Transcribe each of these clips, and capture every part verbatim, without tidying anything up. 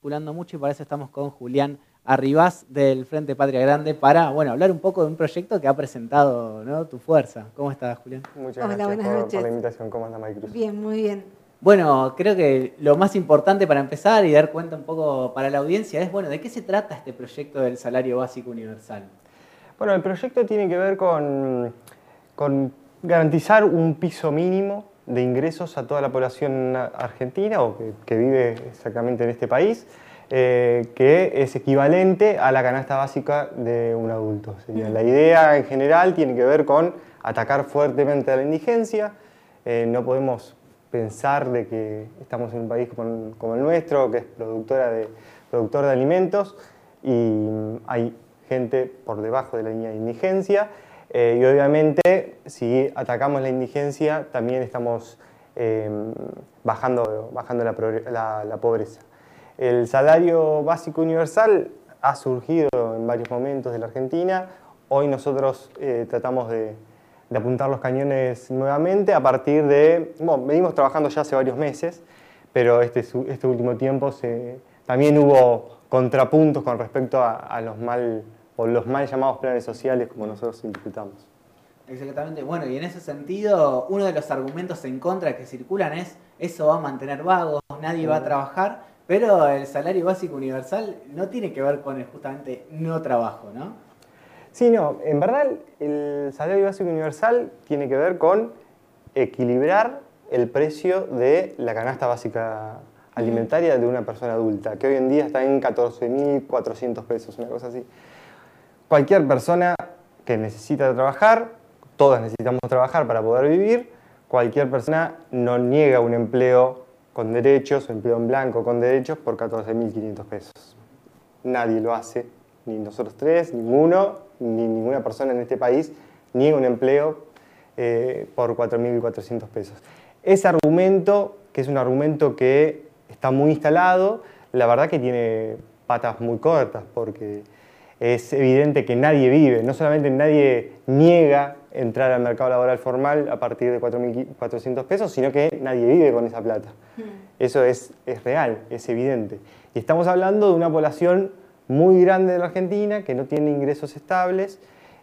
circulando mucho y para eso estamos con Julián Arribas del Frente Patria Grande para, bueno, hablar un poco de un proyecto que ha presentado, ¿no?, Tu Fuerza. ¿Cómo estás, Julián? Muchas Hola, gracias buenas por, noches. por la invitación. ¿Cómo anda, Maricruz? Bien, muy bien. Bueno, creo que lo más importante para empezar y dar cuenta un poco para la audiencia es, bueno, ¿de qué se trata este proyecto del salario básico universal? Bueno, el proyecto tiene que ver con, con garantizar un piso mínimo de ingresos a toda la población argentina o que, que vive exactamente en este país, eh, que es equivalente a la canasta básica de un adulto. Sería. La idea en general tiene que ver con atacar fuertemente a la indigencia. Eh, no podemos pensar de que estamos en un país como, como el nuestro, que es productora de, productor de alimentos, y hay gente por debajo de la línea de indigencia, eh, y obviamente si atacamos la indigencia también estamos eh, bajando, bajando la, la, la pobreza. El salario básico universal ha surgido en varios momentos de la Argentina. Hoy nosotros eh, tratamos de de apuntar los cañones nuevamente a partir de, bueno, venimos trabajando ya hace varios meses, pero este, este último tiempo se, también hubo contrapuntos con respecto a, a los mal, o los mal llamados planes sociales como nosotros interpretamos. Exactamente, bueno, y en ese sentido, uno de los argumentos en contra que circulan es, eso va a mantener vagos, nadie va a trabajar, pero el salario básico universal no tiene que ver con el justamente no trabajo, ¿no? Sí, no, en verdad el salario básico universal tiene que ver con equilibrar el precio de la canasta básica alimentaria de una persona adulta, que hoy en día está en catorce mil cuatrocientos pesos, una cosa así. Cualquier persona que necesita trabajar, todas necesitamos trabajar para poder vivir, cualquier persona no niega un empleo con derechos, un empleo en blanco con derechos por catorce mil quinientos pesos. Nadie lo hace, ni nosotros tres, ninguno, ni ninguna persona en este país niega un empleo eh, por cuatro mil cuatrocientos pesos. Ese argumento, que es un argumento que está muy instalado, la verdad que tiene patas muy cortas, porque es evidente que nadie vive, no solamente nadie niega entrar al mercado laboral formal a partir de cuatro mil cuatrocientos pesos, sino que nadie vive con esa plata. Eso es, es real, es evidente. Y estamos hablando de una población muy grande de la Argentina, que no tiene ingresos estables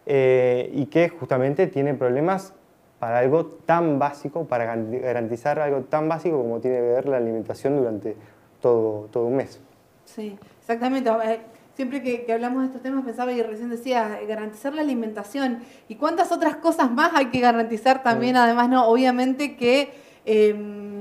eh, y que justamente tiene problemas para algo tan básico, para garantizar algo tan básico como tiene que ver la alimentación durante todo, todo un mes. Sí, exactamente. Siempre que, que hablamos de estos temas pensaba y recién decía, garantizar la alimentación. ¿Y cuántas otras cosas más hay que garantizar también? Mm. Además, no, obviamente que eh,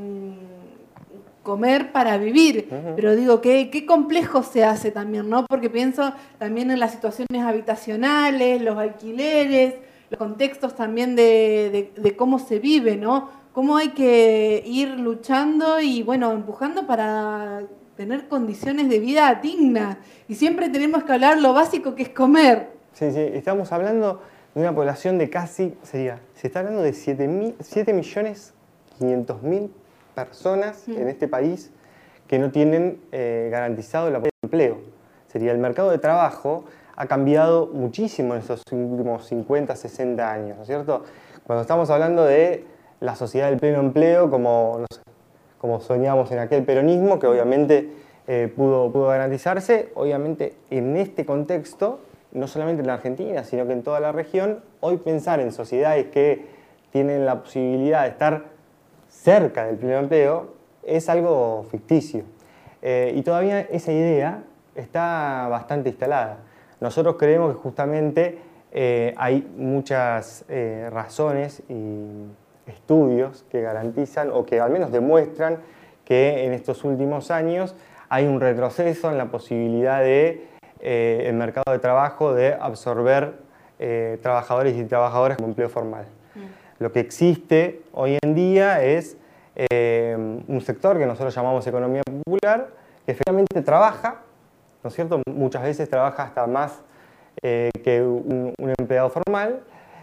comer para vivir, uh-huh. Pero digo, ¿qué, qué complejo se hace también, ¿no? Porque pienso también en las situaciones habitacionales, los alquileres, los contextos también de, de, de cómo se vive, ¿no? Cómo hay que ir luchando y, bueno, empujando para tener condiciones de vida dignas. Y siempre tenemos que hablar lo básico que es comer. Sí, sí, estamos hablando de una población de casi, sería, se está hablando de siete millones quinientos mil personas mm. en este país que no tienen eh, garantizado el empleo. Sería, el mercado de trabajo ha cambiado muchísimo en estos últimos cincuenta, sesenta años, ¿no es cierto? Cuando estamos hablando de la sociedad del pleno empleo, como, no sé, como soñamos en aquel peronismo, que obviamente eh, pudo, pudo garantizarse, obviamente en este contexto, no solamente en la Argentina, sino que en toda la región, hoy pensar en sociedades que tienen la posibilidad de estar cerca del pleno empleo es algo ficticio. Eh, y todavía esa idea está bastante instalada. Nosotros creemos que justamente eh, hay muchas eh, razones y estudios que garantizan o que al menos demuestran que en estos últimos años hay un retroceso en la posibilidad de eh, el mercado de trabajo de absorber eh, trabajadores y trabajadoras como empleo formal. Mm. Lo que existe hoy en día es eh, un sector que nosotros llamamos economía popular, que efectivamente trabaja, ¿no es cierto? Muchas veces trabaja hasta más eh, que un, un empleado formal,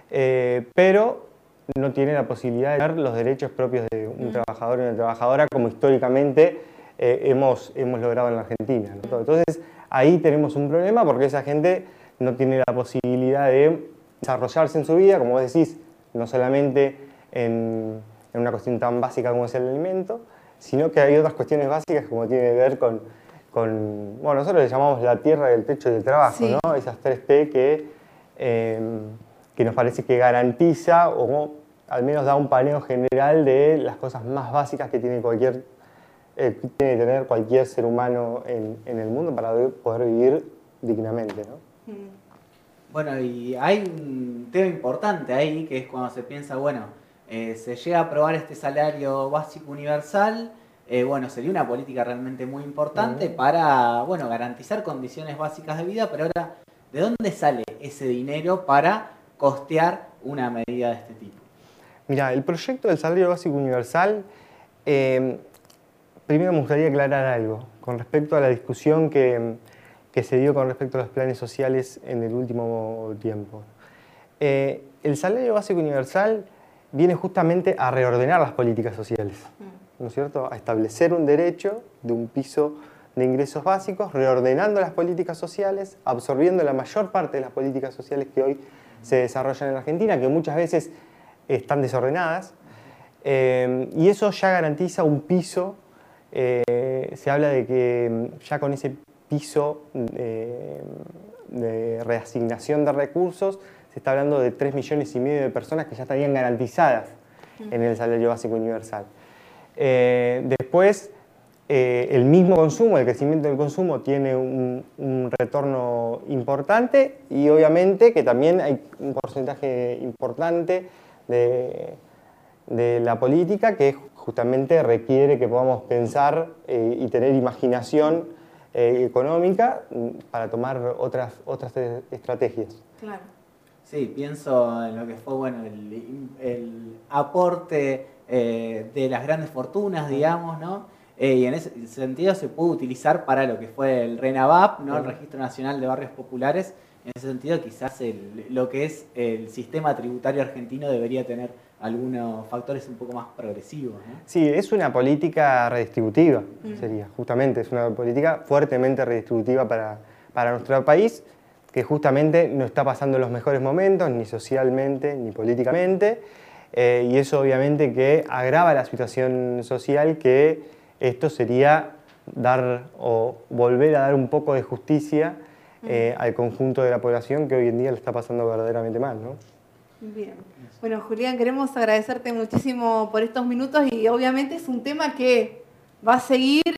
eh, pero no tiene la posibilidad de tener los derechos propios de un mm. trabajador y una trabajadora como históricamente eh, hemos, hemos logrado en la Argentina, ¿no? Entonces ahí tenemos un problema porque esa gente no tiene la posibilidad de desarrollarse en su vida, como vos decís, no solamente en, en una cuestión tan básica como es el alimento, sino que hay otras cuestiones básicas como tiene que ver con, con, bueno, nosotros le llamamos la tierra del techo del trabajo, Sí. ¿no? Esas tres T que, eh, que nos parece que garantiza o al menos da un paneo general de las cosas más básicas que tiene cualquier, eh, tiene que tener cualquier ser humano en, en el mundo para poder vivir dignamente, ¿no? Mm. Bueno, y hay un tema importante ahí, que es cuando se piensa, bueno, eh, se llega a aprobar este salario básico universal, eh, bueno, sería una política realmente muy importante Uh-huh. para, bueno, garantizar condiciones básicas de vida, pero ahora, ¿de dónde sale ese dinero para costear una medida de este tipo? Mira, el proyecto del salario básico universal, eh, primero me gustaría aclarar algo con respecto a la discusión que, que se dio con respecto a los planes sociales en el último tiempo. Eh, el salario básico universal viene justamente a reordenar las políticas sociales, ¿no es cierto? A establecer un derecho de un piso de ingresos básicos, reordenando las políticas sociales, absorbiendo la mayor parte de las políticas sociales que hoy se desarrollan en Argentina, que muchas veces están desordenadas, eh, y eso ya garantiza un piso. Eh, se habla de que ya con ese piso eh, de reasignación de recursos se está hablando de tres millones y medio de personas que ya estarían garantizadas en el salario básico universal. Eh, después, eh, el mismo consumo, el crecimiento del consumo tiene un, un retorno importante y obviamente que también hay un porcentaje importante de, de la política que justamente requiere que podamos pensar eh, y tener imaginación eh, económica para tomar otras, otras estrategias. Claro. Sí, pienso en lo que fue, bueno, el, el aporte eh, de las grandes fortunas, digamos, ¿no? Eh, y en ese sentido se puede utilizar para lo que fue el RENAVAP, ¿no? El Registro Nacional de Barrios Populares. En ese sentido, quizás el, lo que es el sistema tributario argentino debería tener algunos factores un poco más progresivos, ¿no? Sí, es una política redistributiva, mm. sería, justamente, es una política fuertemente redistributiva para, para nuestro país, que justamente no está pasando los mejores momentos, ni socialmente, ni políticamente, eh, y eso obviamente que agrava la situación social, que esto sería dar o volver a dar un poco de justicia eh, al conjunto de la población que hoy en día le está pasando verdaderamente mal, ¿no? Bien. Bueno, Julián, queremos agradecerte muchísimo por estos minutos y obviamente es un tema que va a seguir